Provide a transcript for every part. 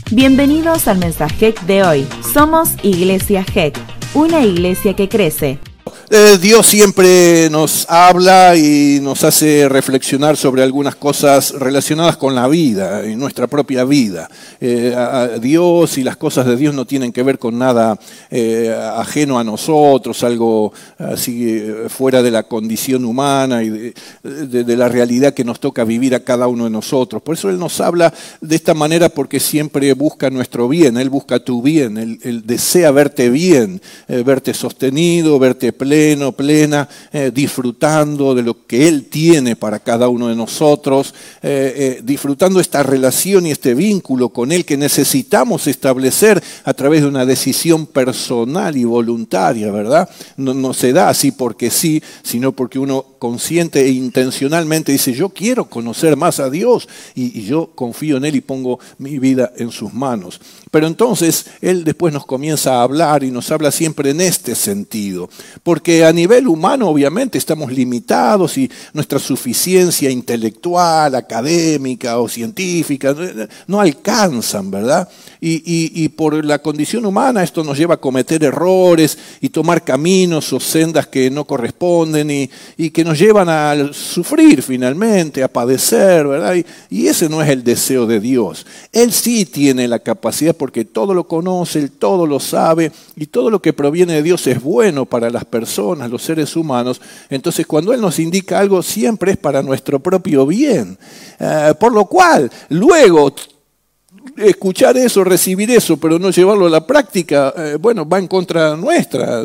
Bienvenidos al mensaje de hoy. Somos Iglesia GEC, una iglesia que crece. Dios siempre nos habla y nos hace reflexionar sobre algunas cosas relacionadas con la vida y nuestra propia vida. Dios y las cosas de Dios no tienen que ver con nada ajeno a nosotros, algo así fuera de la condición humana y de la realidad que nos toca vivir a cada uno de nosotros. Por eso Él nos habla de esta manera, porque siempre busca nuestro bien. Él busca tu bien, Él desea verte bien, verte sostenido, verte plena, disfrutando de lo que Él tiene para cada uno de nosotros, disfrutando esta relación y este vínculo con Él que necesitamos establecer a través de una decisión personal y voluntaria, ¿verdad? No se da así porque sí, sino porque uno consciente e intencionalmente dice: yo quiero conocer más a Dios y yo confío en Él y pongo mi vida en sus manos. Pero entonces Él después nos comienza a hablar y nos habla siempre en este sentido, porque a nivel humano obviamente estamos limitados y nuestra suficiencia intelectual, académica o científica no alcanzan, ¿verdad? Y por la condición humana esto nos lleva a cometer errores y tomar caminos o sendas que no corresponden y que nos llevan a sufrir finalmente, a padecer, ¿verdad? Y ese no es el deseo de Dios. Él sí tiene la capacidad, porque todo lo conoce, Él todo lo sabe, y todo lo que proviene de Dios es bueno para las personas, los seres humanos. Entonces, cuando Él nos indica algo, siempre es para nuestro propio bien. Por lo cual, luego, escuchar eso, recibir eso, pero no llevarlo a la práctica, va en contra nuestra,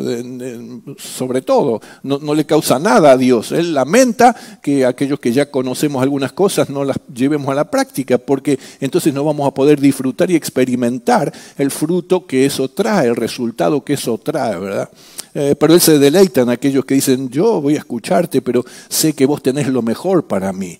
sobre todo. No le causa nada a Dios. Él lamenta que aquellos que ya conocemos algunas cosas no las llevemos a la práctica, porque entonces no vamos a poder disfrutar y experimentar el fruto que eso trae, el resultado que eso trae, ¿verdad? Pero Él se deleita en aquellos que dicen: yo voy a escucharte, pero sé que vos tenés lo mejor para mí.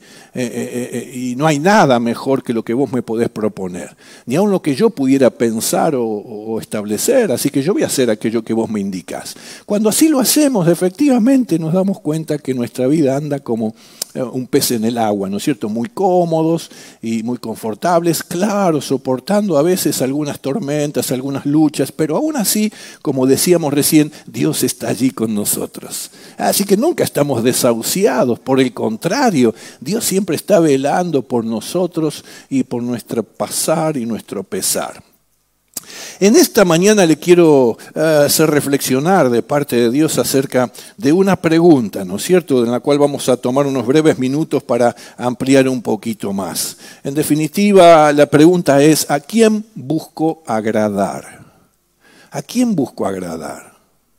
Y no hay nada mejor que lo que vos me podés proponer, ni aun lo que yo pudiera pensar o establecer. Así que yo voy a hacer aquello que vos me indicás. Cuando así lo hacemos, efectivamente nos damos cuenta que nuestra vida anda como un pez en el agua, ¿no es cierto? Muy cómodos y muy confortables, claro, soportando a veces algunas tormentas, algunas luchas, pero aún así, como decíamos recién, Dios está allí con nosotros. Así que nunca estamos desahuciados, por el contrario, Dios siempre está velando por nosotros y por nuestro pasar y nuestro pesar. En esta mañana le quiero hacer reflexionar de parte de Dios acerca de una pregunta, ¿no es cierto?, en la cual vamos a tomar unos breves minutos para ampliar un poquito más. En definitiva, la pregunta es: ¿a quién busco agradar? ¿A quién busco agradar?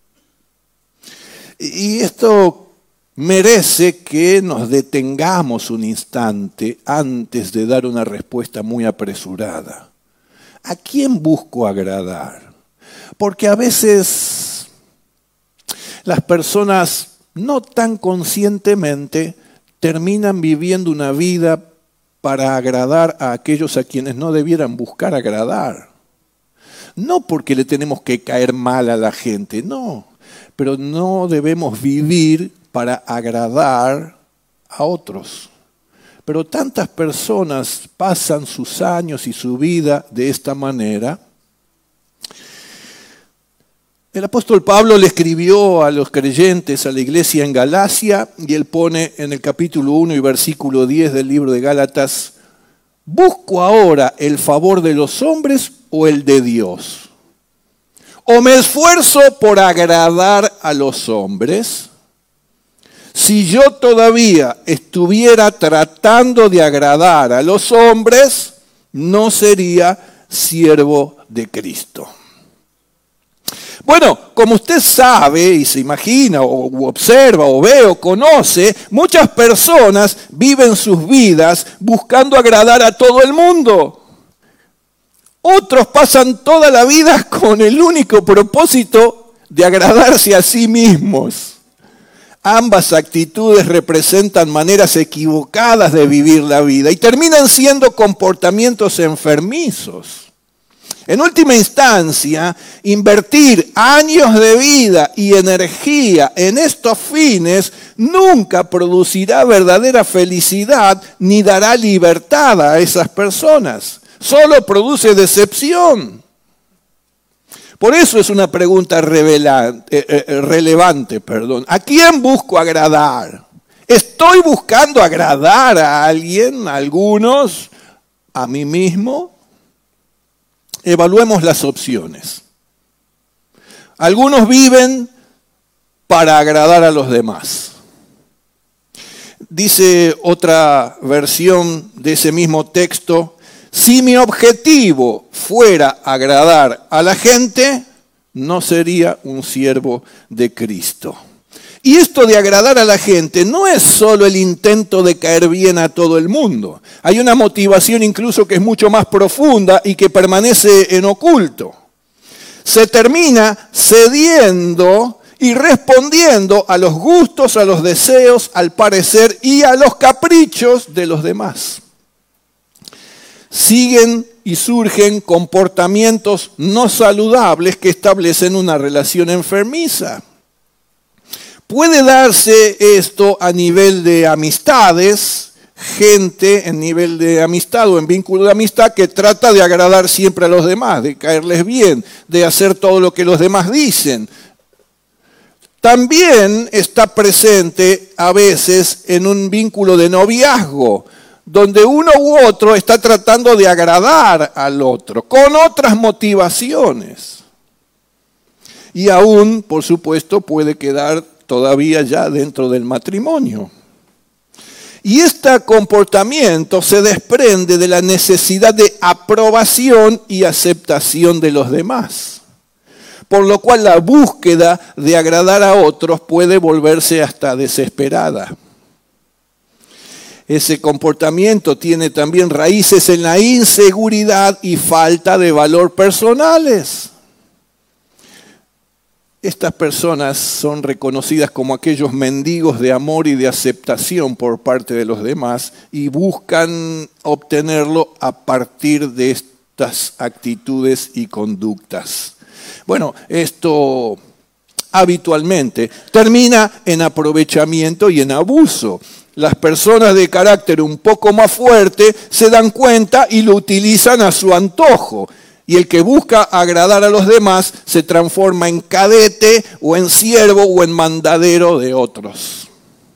Y esto merece que nos detengamos un instante antes de dar una respuesta muy apresurada. ¿A quién busco agradar? Porque a veces las personas no tan conscientemente terminan viviendo una vida para agradar a aquellos a quienes no debieran buscar agradar. No porque le tenemos que caer mal a la gente, no. Pero no debemos vivir para agradar a otros. Pero tantas personas pasan sus años y su vida de esta manera. El apóstol Pablo le escribió a los creyentes, a la iglesia en Galacia, y él pone en el capítulo 1 y versículo 10 del libro de Gálatas: ¿busco ahora el favor de los hombres o el de Dios? ¿O me esfuerzo por agradar a los hombres? Si yo todavía estuviera tratando de agradar a los hombres, no sería siervo de Cristo. Bueno, como usted sabe y se imagina o observa o ve o conoce, muchas personas viven sus vidas buscando agradar a todo el mundo. Otros pasan toda la vida con el único propósito de agradarse a sí mismos. Ambas actitudes representan maneras equivocadas de vivir la vida y terminan siendo comportamientos enfermizos. En última instancia, invertir años de vida y energía en estos fines nunca producirá verdadera felicidad ni dará libertad a esas personas. Solo produce decepción. Por eso es una pregunta relevante. ¿A quién busco agradar? ¿Estoy buscando agradar a alguien, a algunos, a mí mismo? Evaluemos las opciones. Algunos viven para agradar a los demás. Dice otra versión de ese mismo texto: si mi objetivo fuera agradar a la gente, no sería un siervo de Cristo. Y esto de agradar a la gente no es solo el intento de caer bien a todo el mundo. Hay una motivación incluso que es mucho más profunda y que permanece en oculto. Se termina cediendo y respondiendo a los gustos, a los deseos, al parecer y a los caprichos de los demás. Siguen y surgen comportamientos no saludables que establecen una relación enfermiza. Puede darse esto a nivel de amistades, gente en nivel de amistad o en vínculo de amistad que trata de agradar siempre a los demás, de caerles bien, de hacer todo lo que los demás dicen. También está presente a veces en un vínculo de noviazgo, donde uno u otro está tratando de agradar al otro, con otras motivaciones. Y aún, por supuesto, puede quedar todavía ya dentro del matrimonio. Y este comportamiento se desprende de la necesidad de aprobación y aceptación de los demás, por lo cual la búsqueda de agradar a otros puede volverse hasta desesperada. Ese comportamiento tiene también raíces en la inseguridad y falta de valor personales. Estas personas son reconocidas como aquellos mendigos de amor y de aceptación por parte de los demás y buscan obtenerlo a partir de estas actitudes y conductas. Bueno, esto habitualmente termina en aprovechamiento y en abuso. Las personas de carácter un poco más fuerte se dan cuenta y lo utilizan a su antojo. Y el que busca agradar a los demás se transforma en cadete o en siervo o en mandadero de otros.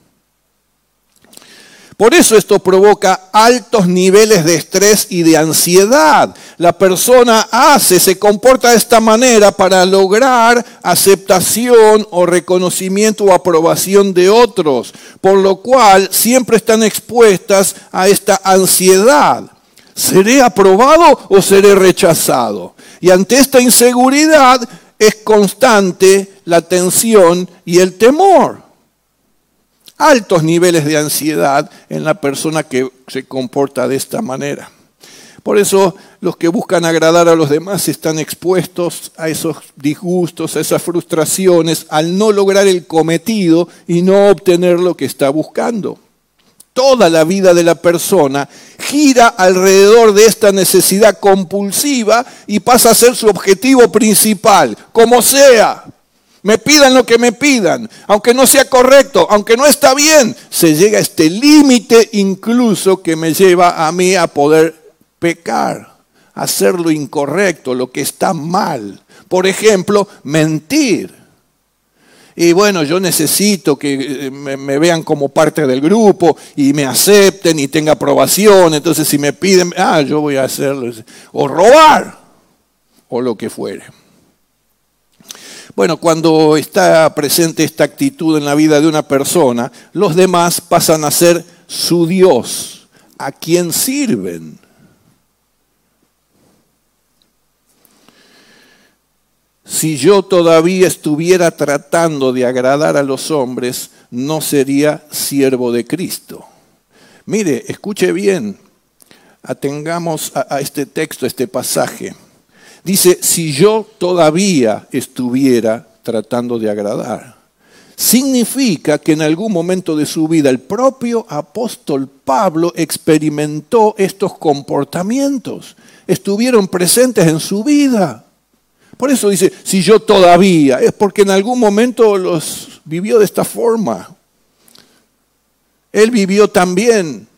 Por eso esto provoca altos niveles de estrés y de ansiedad. La persona se comporta de esta manera para lograr aceptación o reconocimiento o aprobación de otros, por lo cual siempre están expuestas a esta ansiedad. ¿Seré aprobado o seré rechazado? Y ante esta inseguridad es constante la tensión y el temor. Altos niveles de ansiedad en la persona que se comporta de esta manera. Por eso los que buscan agradar a los demás están expuestos a esos disgustos, a esas frustraciones, al no lograr el cometido y no obtener lo que está buscando. Toda la vida de la persona gira alrededor de esta necesidad compulsiva y pasa a ser su objetivo principal, como sea. Me pidan lo que me pidan, aunque no sea correcto, aunque no está bien, se llega a este límite incluso que me lleva a mí a poder pecar, hacer lo incorrecto, lo que está mal. Por ejemplo, mentir. Y bueno, yo necesito que me vean como parte del grupo y me acepten y tenga aprobación. Entonces si me piden, yo voy a hacerlo. O robar, o lo que fuere. Bueno, cuando está presente esta actitud en la vida de una persona, los demás pasan a ser su Dios, a quien sirven. Si yo todavía estuviera tratando de agradar a los hombres, no sería siervo de Cristo. Mire, escuche bien, atengamos a este texto, este pasaje. Dice, si yo todavía estuviera tratando de agradar. Significa que en algún momento de su vida el propio apóstol Pablo experimentó estos comportamientos. Estuvieron presentes en su vida. Por eso dice, si yo todavía, es porque en algún momento los vivió de esta forma. Él vivió también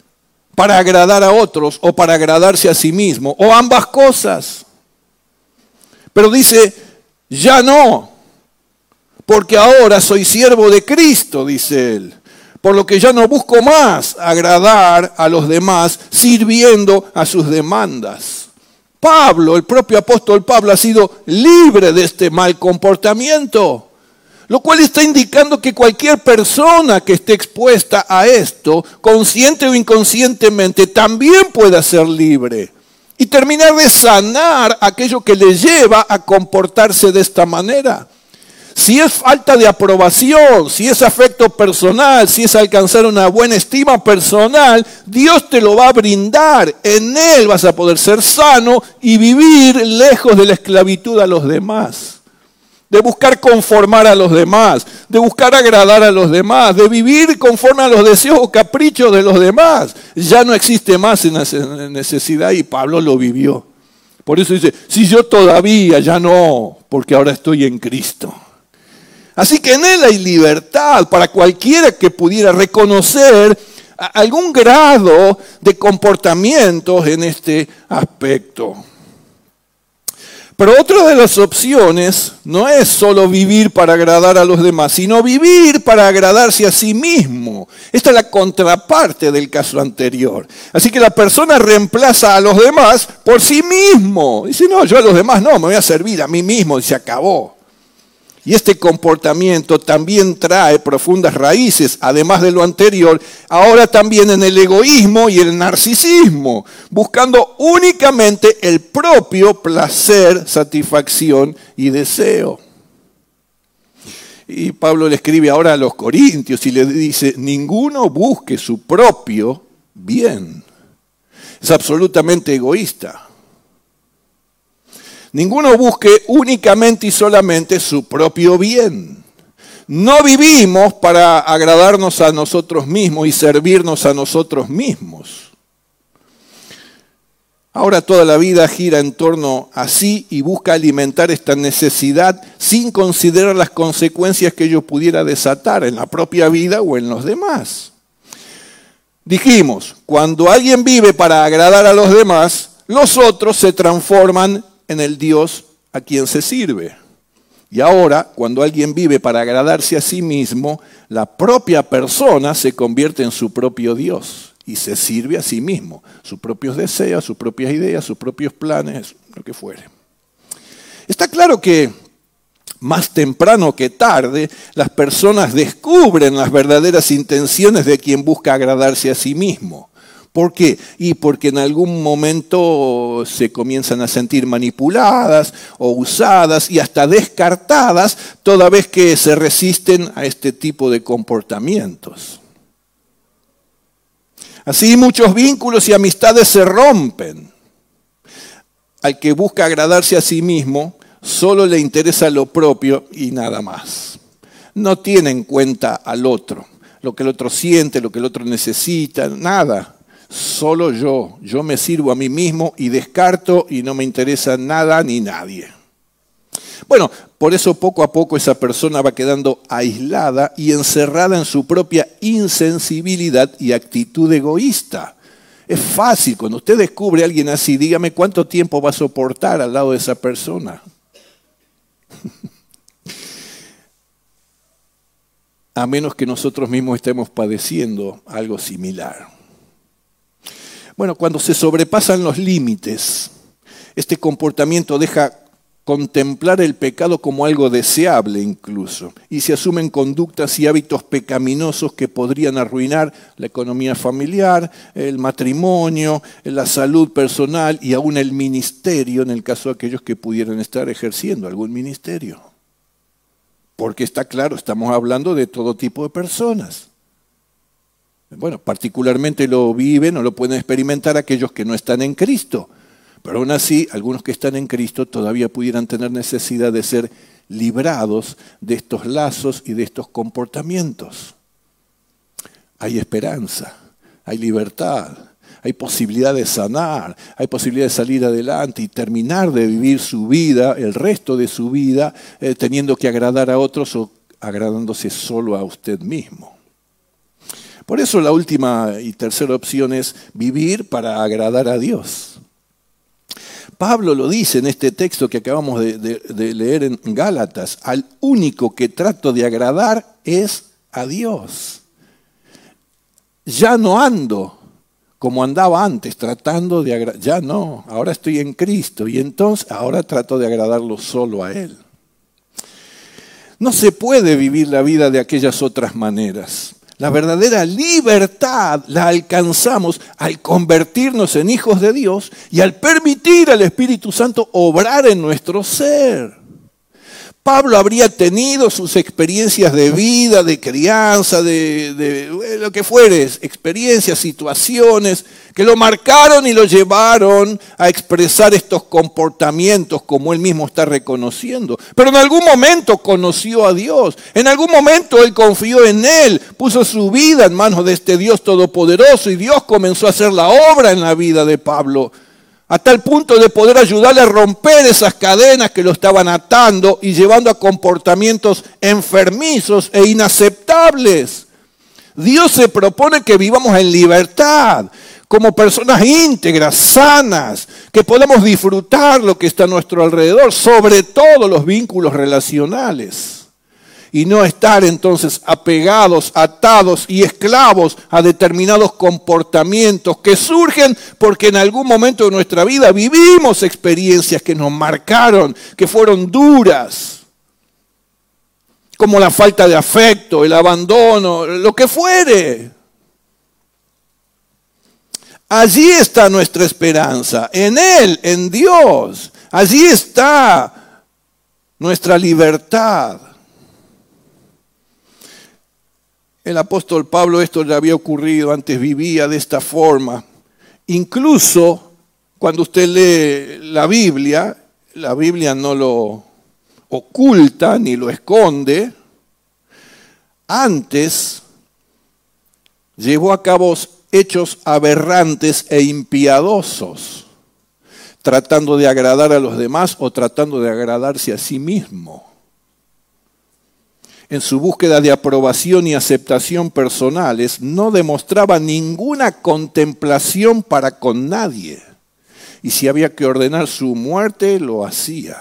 para agradar a otros o para agradarse a sí mismo, o ambas cosas. Pero dice, ya no, porque ahora soy siervo de Cristo, dice él, por lo que ya no busco más agradar a los demás sirviendo a sus demandas. Pablo, el propio apóstol Pablo, ha sido libre de este mal comportamiento, lo cual está indicando que cualquier persona que esté expuesta a esto, consciente o inconscientemente, también pueda ser libre y terminar de sanar aquello que le lleva a comportarse de esta manera. Si es falta de aprobación, si es afecto personal, si es alcanzar una buena estima personal, Dios te lo va a brindar. En Él vas a poder ser sano y vivir lejos de la esclavitud a los demás. De buscar conformar a los demás, de buscar agradar a los demás, de vivir conforme a los deseos o caprichos de los demás. Ya no existe más esa necesidad y Pablo lo vivió. Por eso dice, si yo todavía, ya no, porque ahora estoy en Cristo. Así que en Él hay libertad para cualquiera que pudiera reconocer algún grado de comportamientos en este aspecto. Pero otra de las opciones no es solo vivir para agradar a los demás, sino vivir para agradarse a sí mismo. Esta es la contraparte del caso anterior. Así que la persona reemplaza a los demás por sí mismo. Dice, no, yo a los demás no, me voy a servir a mí mismo y se acabó. Y este comportamiento también trae profundas raíces, además de lo anterior, ahora también en el egoísmo y el narcisismo, buscando únicamente el propio placer, satisfacción y deseo. Y Pablo le escribe ahora a los corintios y le dice, ninguno busque su propio bien. Es absolutamente egoísta. Ninguno busque únicamente y solamente su propio bien. No vivimos para agradarnos a nosotros mismos y servirnos a nosotros mismos. Ahora toda la vida gira en torno a sí y busca alimentar esta necesidad sin considerar las consecuencias que ello pudiera desatar en la propia vida o en los demás. Dijimos, cuando alguien vive para agradar a los demás, los otros se transforman en el Dios a quien se sirve. Y ahora, cuando alguien vive para agradarse a sí mismo, la propia persona se convierte en su propio Dios y se sirve a sí mismo, sus propios deseos, sus propias ideas, sus propios planes, lo que fuere. Está claro que más temprano que tarde, las personas descubren las verdaderas intenciones de quien busca agradarse a sí mismo. ¿Por qué? Y porque en algún momento se comienzan a sentir manipuladas o usadas y hasta descartadas toda vez que se resisten a este tipo de comportamientos. Así muchos vínculos y amistades se rompen. Al que busca agradarse a sí mismo, solo le interesa lo propio y nada más. No tiene en cuenta al otro, lo que el otro siente, lo que el otro necesita, nada. Solo yo me sirvo a mí mismo y descarto y no me interesa nada ni nadie. Bueno, por eso poco a poco esa persona va quedando aislada y encerrada en su propia insensibilidad y actitud egoísta. Es fácil, cuando usted descubre a alguien así, dígame cuánto tiempo va a soportar al lado de esa persona. A menos que nosotros mismos estemos padeciendo algo similar. Bueno, cuando se sobrepasan los límites, este comportamiento deja contemplar el pecado como algo deseable incluso, y se asumen conductas y hábitos pecaminosos que podrían arruinar la economía familiar, el matrimonio, la salud personal y aún el ministerio, en el caso de aquellos que pudieran estar ejerciendo algún ministerio. Porque está claro, estamos hablando de todo tipo de personas. Bueno, particularmente lo viven o lo pueden experimentar aquellos que no están en Cristo. Pero aún así, algunos que están en Cristo todavía pudieran tener necesidad de ser librados de estos lazos y de estos comportamientos. Hay esperanza, hay libertad, hay posibilidad de sanar, hay posibilidad de salir adelante y terminar de vivir su vida, el resto de su vida, teniendo que agradar a otros o agradándose solo a usted mismo. Por eso la última y tercera opción es vivir para agradar a Dios. Pablo lo dice en este texto que acabamos de leer en Gálatas: al único que trato de agradar es a Dios. Ya no ando como andaba antes, tratando de agradar. Ya no, ahora estoy en Cristo y entonces ahora trato de agradarlo solo a Él. No se puede vivir la vida de aquellas otras maneras. La verdadera libertad la alcanzamos al convertirnos en hijos de Dios y al permitir al Espíritu Santo obrar en nuestro ser. Pablo habría tenido sus experiencias de vida, de crianza, de lo que fuere, experiencias, situaciones que lo marcaron y lo llevaron a expresar estos comportamientos como él mismo está reconociendo. Pero en algún momento conoció a Dios, en algún momento él confió en Él, puso su vida en manos de este Dios todopoderoso y Dios comenzó a hacer la obra en la vida de Pablo, a tal punto de poder ayudarle a romper esas cadenas que lo estaban atando y llevando a comportamientos enfermizos e inaceptables. Dios se propone que vivamos en libertad, como personas íntegras, sanas, que podamos disfrutar lo que está a nuestro alrededor, sobre todo los vínculos relacionales. Y no estar entonces apegados, atados y esclavos a determinados comportamientos que surgen porque en algún momento de nuestra vida vivimos experiencias que nos marcaron, que fueron duras, como la falta de afecto, el abandono, lo que fuere. Allí está nuestra esperanza, en Él, en Dios. Allí está nuestra libertad. El apóstol Pablo esto le había ocurrido, antes vivía de esta forma. Incluso cuando usted lee la Biblia no lo oculta ni lo esconde. Antes llevó a cabo hechos aberrantes e impiadosos, tratando de agradar a los demás o tratando de agradarse a sí mismo. En su búsqueda de aprobación y aceptación personales, no demostraba ninguna contemplación para con nadie. Y si había que ordenar su muerte, lo hacía.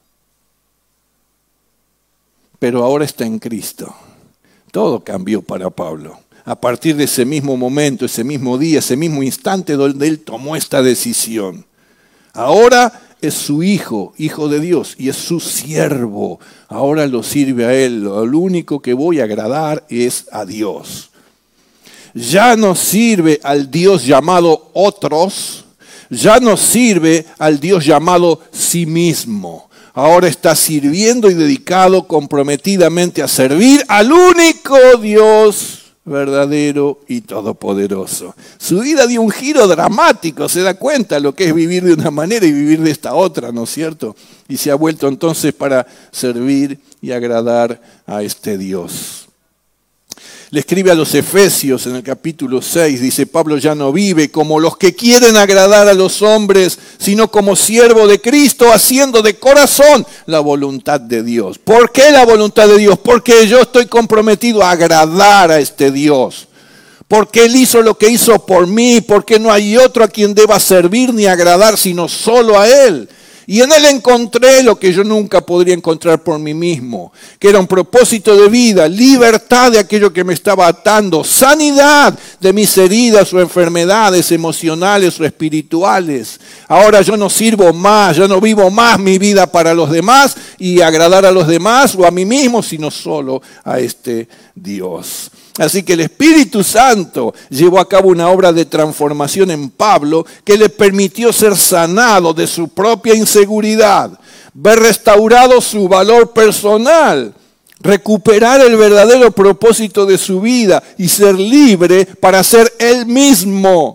Pero ahora está en Cristo. Todo cambió para Pablo. A partir de ese mismo momento, ese mismo día, ese mismo instante donde él tomó esta decisión. Ahora es su hijo, hijo de Dios, y es su siervo. Ahora lo sirve a Él. Lo único que voy a agradar es a Dios. Ya no sirve al Dios llamado otros, ya no sirve al Dios llamado sí mismo. Ahora está sirviendo y dedicado comprometidamente a servir al único Dios verdadero y todopoderoso. Su vida dio un giro dramático, se da cuenta lo que es vivir de una manera y vivir de esta otra, ¿no es cierto? Y se ha vuelto entonces para servir y agradar a este Dios. Le escribe a los Efesios en el capítulo 6, dice: Pablo ya no vive como los que quieren agradar a los hombres, sino como siervo de Cristo, haciendo de corazón la voluntad de Dios. ¿Por qué la voluntad de Dios? Porque yo estoy comprometido a agradar a este Dios. Porque Él hizo lo que hizo por mí, porque no hay otro a quien deba servir ni agradar, sino solo a Él. Y en Él encontré lo que yo nunca podría encontrar por mí mismo, que era un propósito de vida, libertad de aquello que me estaba atando, sanidad de mis heridas o enfermedades emocionales o espirituales. Ahora yo no sirvo más, yo no vivo más mi vida para los demás y agradar a los demás o a mí mismo, sino solo a este Dios. Así que el Espíritu Santo llevó a cabo una obra de transformación en Pablo que le permitió ser sanado de su propia inseguridad, ver restaurado su valor personal, recuperar el verdadero propósito de su vida y ser libre para ser él mismo.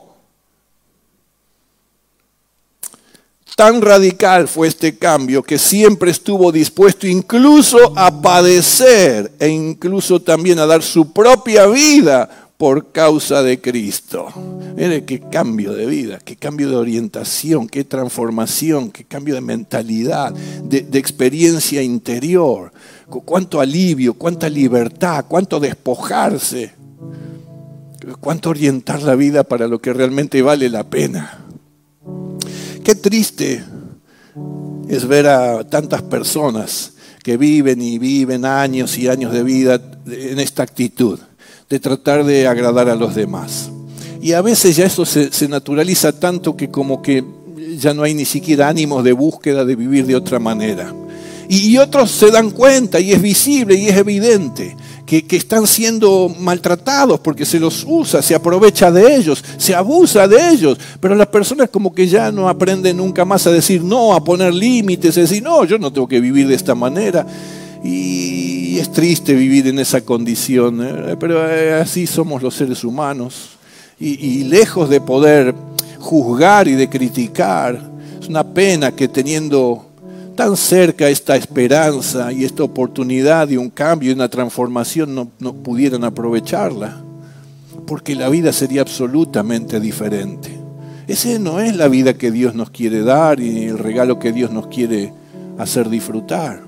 Tan radical fue este cambio que siempre estuvo dispuesto incluso a padecer e incluso también a dar su propia vida por causa de Cristo. Mire qué cambio de vida, qué cambio de orientación, qué transformación, qué cambio de mentalidad, de experiencia interior. Cuánto alivio, cuánta libertad, cuánto despojarse. ¿Cuánto orientar la vida para lo que realmente vale la pena? Qué triste es ver a tantas personas que viven y viven años y años de vida en esta actitud de tratar de agradar a los demás. Y a veces ya eso se naturaliza tanto que como que ya no hay ni siquiera ánimos de búsqueda de vivir de otra manera. Y otros se dan cuenta, y es visible y es evidente, que están siendo maltratados porque se los usa, se aprovecha de ellos, se abusa de ellos. Pero las personas como que ya no aprenden nunca más a decir no, a poner límites, a decir no, yo no tengo que vivir de esta manera. Y es triste vivir en esa condición, pero así somos los seres humanos. Y lejos de poder juzgar y de criticar, es una pena que teniendo tan cerca esta esperanza y esta oportunidad de un cambio y una transformación no pudieran aprovecharla, porque la vida sería absolutamente diferente. Esa no es la vida que Dios nos quiere dar y el regalo que Dios nos quiere hacer disfrutar.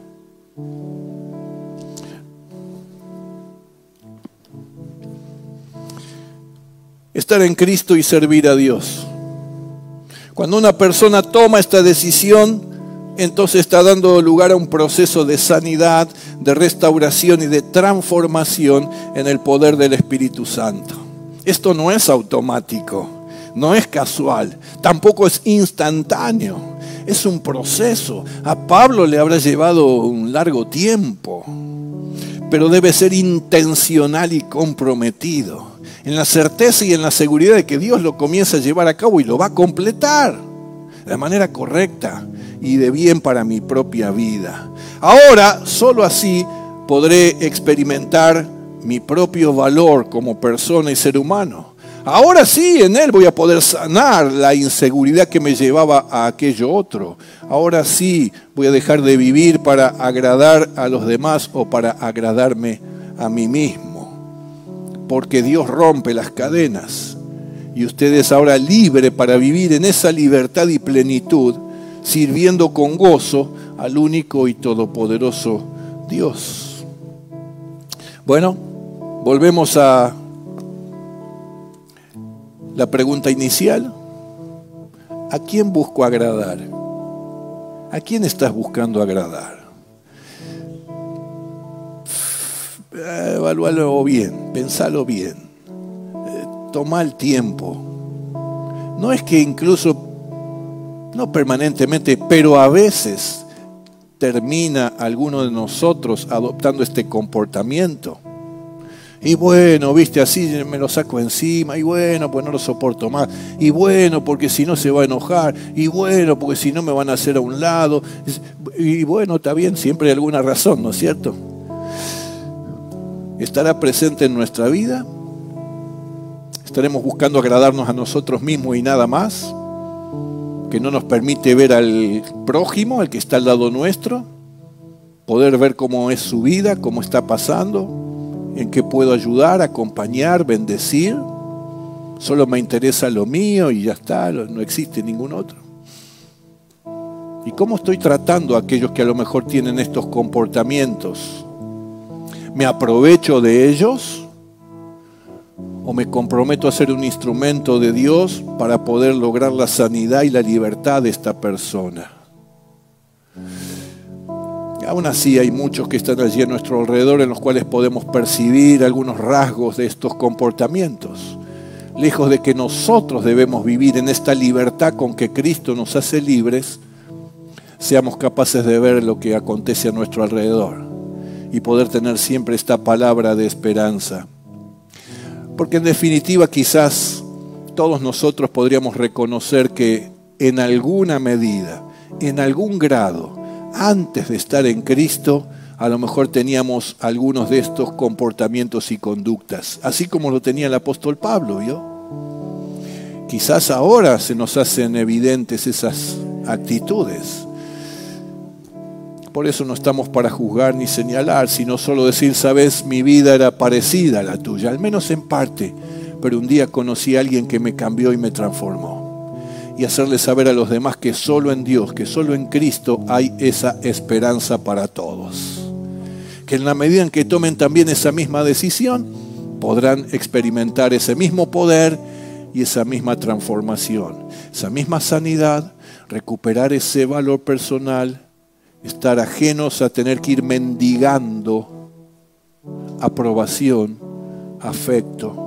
Estar en Cristo y servir a Dios. Cuando una persona toma esta decisión, entonces está dando lugar a un proceso de sanidad, de restauración y de transformación en el poder del Espíritu Santo. Esto no es automático, no es casual, tampoco es instantáneo, es un proceso. A Pablo le habrá llevado un largo tiempo, pero debe ser intencional y comprometido, en la certeza y en la seguridad de que Dios lo comienza a llevar a cabo y lo va a completar de manera correcta y de bien para mi propia vida. Ahora, solo así podré experimentar mi propio valor como persona y ser humano. Ahora sí, en Él voy a poder sanar la inseguridad que me llevaba a aquello otro. Ahora sí voy a dejar de vivir para agradar a los demás o para agradarme a mí mismo. Porque Dios rompe las cadenas y usted es ahora libre para vivir en esa libertad y plenitud, sirviendo con gozo al único y todopoderoso Dios. Bueno, volvemos a la pregunta inicial. ¿A quién busco agradar? ¿A quién estás buscando agradar? Evalúalo bien, pensalo bien. Toma el tiempo. No es que incluso, no permanentemente, pero a veces termina alguno de nosotros adoptando este comportamiento. Y bueno, viste, así me lo saco encima, y bueno, pues no lo soporto más, y bueno, porque si no se va a enojar, y bueno, porque si no me van a hacer a un lado, y bueno, está bien, siempre hay alguna razón, ¿no es cierto? ¿Estará presente en nuestra vida? ¿Estaremos buscando agradarnos a nosotros mismos y nada más? Que no nos permite ver al prójimo, al que está al lado nuestro, poder ver cómo es su vida, cómo está pasando, en qué puedo ayudar, acompañar, bendecir. Solo me interesa lo mío y ya está, no existe ningún otro. ¿Y cómo estoy tratando a aquellos que a lo mejor tienen estos comportamientos? ¿Me aprovecho de ellos? ¿O me comprometo a ser un instrumento de Dios para poder lograr la sanidad y la libertad de esta persona? Aún así hay muchos que están allí a nuestro alrededor en los cuales podemos percibir algunos rasgos de estos comportamientos. Lejos de que nosotros debemos vivir en esta libertad con que Cristo nos hace libres, seamos capaces de ver lo que acontece a nuestro alrededor y poder tener siempre esta palabra de esperanza. Porque en definitiva quizás todos nosotros podríamos reconocer que en alguna medida, en algún grado, antes de estar en Cristo, a lo mejor teníamos algunos de estos comportamientos y conductas, así como lo tenía el apóstol Pablo, ¿vio? Quizás ahora se nos hacen evidentes esas actitudes. Por eso no estamos para juzgar ni señalar, sino solo decir, sabes, mi vida era parecida a la tuya, al menos en parte, pero un día conocí a alguien que me cambió y me transformó. Y hacerle saber a los demás que solo en Dios, que solo en Cristo hay esa esperanza para todos. Que en la medida en que tomen también esa misma decisión, podrán experimentar ese mismo poder y esa misma transformación, esa misma sanidad, recuperar ese valor personal, estar ajenos a tener que ir mendigando aprobación, afecto.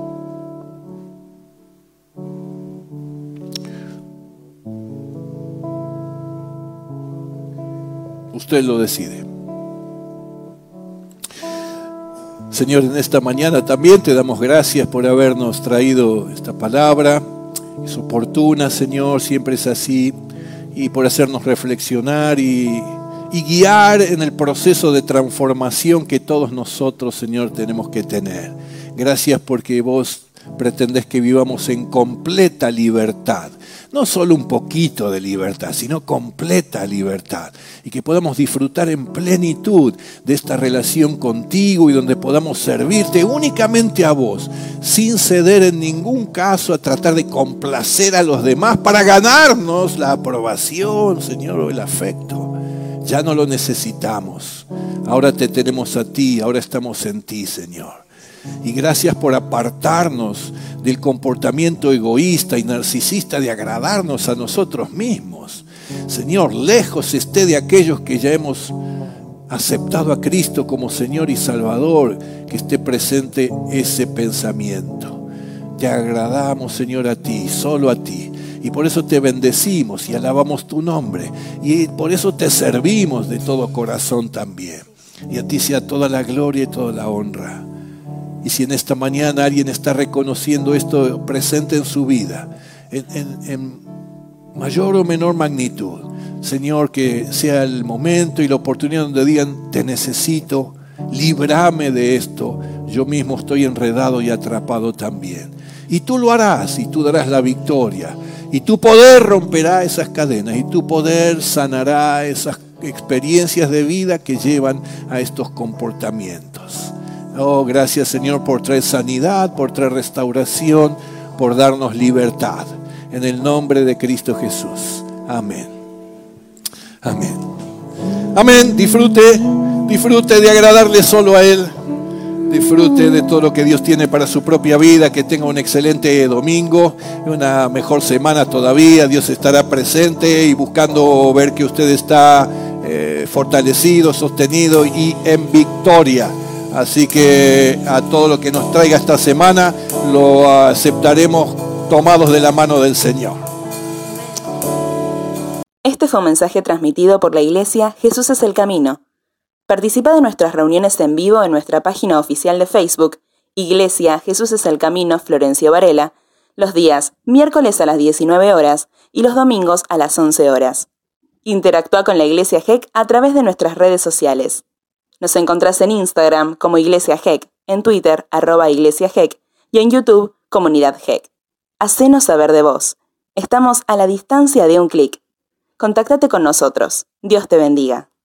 Usted lo decide. Señor, en esta mañana también te damos gracias por habernos traído esta palabra. Es oportuna, Señor, siempre es así. Y por hacernos reflexionar y guiar en el proceso de transformación que todos nosotros, Señor, tenemos que tener. Gracias porque vos pretendés que vivamos en completa libertad. No solo un poquito de libertad, sino completa libertad. Y que podamos disfrutar en plenitud de esta relación contigo y donde podamos servirte únicamente a vos, sin ceder en ningún caso a tratar de complacer a los demás para ganarnos la aprobación, Señor, o el afecto. Ya no lo necesitamos. Ahora te tenemos a ti, ahora estamos en ti, Señor. Y gracias por apartarnos del comportamiento egoísta y narcisista de agradarnos a nosotros mismos. Señor, lejos esté de aquellos que ya hemos aceptado a Cristo como Señor y Salvador, que esté presente ese pensamiento. Te agradamos, Señor, a ti, solo a ti. Y por eso te bendecimos y alabamos tu nombre. Y por eso te servimos de todo corazón también. Y a ti sea toda la gloria y toda la honra. Y si en esta mañana alguien está reconociendo esto presente en su vida, en mayor o menor magnitud, Señor, que sea el momento y la oportunidad donde digan, te necesito, líbrame de esto, yo mismo estoy enredado y atrapado también. Y tú lo harás, y tú darás la victoria, y tu poder romperá esas cadenas, y tu poder sanará esas experiencias de vida que llevan a estos comportamientos. Oh, gracias, Señor, por traer sanidad, por traer restauración, por darnos libertad. En el nombre de Cristo Jesús. Amén. Amén. Amén. Disfrute de agradarle solo a Él. Disfrute de todo lo que Dios tiene para su propia vida. Que tenga un excelente domingo, una mejor semana todavía. Dios estará presente y buscando ver que usted está fortalecido, sostenido y en victoria. Así que a todo lo que nos traiga esta semana lo aceptaremos tomados de la mano del Señor. Este fue un mensaje transmitido por la Iglesia Jesús es el Camino. Participa de nuestras reuniones en vivo en nuestra página oficial de Facebook, Iglesia Jesús es el Camino Florencio Varela, los días miércoles a las 19 horas y los domingos a las 11 horas. Interactúa con la Iglesia GEC a través de nuestras redes sociales. Nos encontrás en Instagram como Iglesia GEC, en Twitter @Iglesia GEC y en YouTube Comunidad GEC. Hacenos saber de vos. Estamos a la distancia de un clic. Contáctate con nosotros. Dios te bendiga.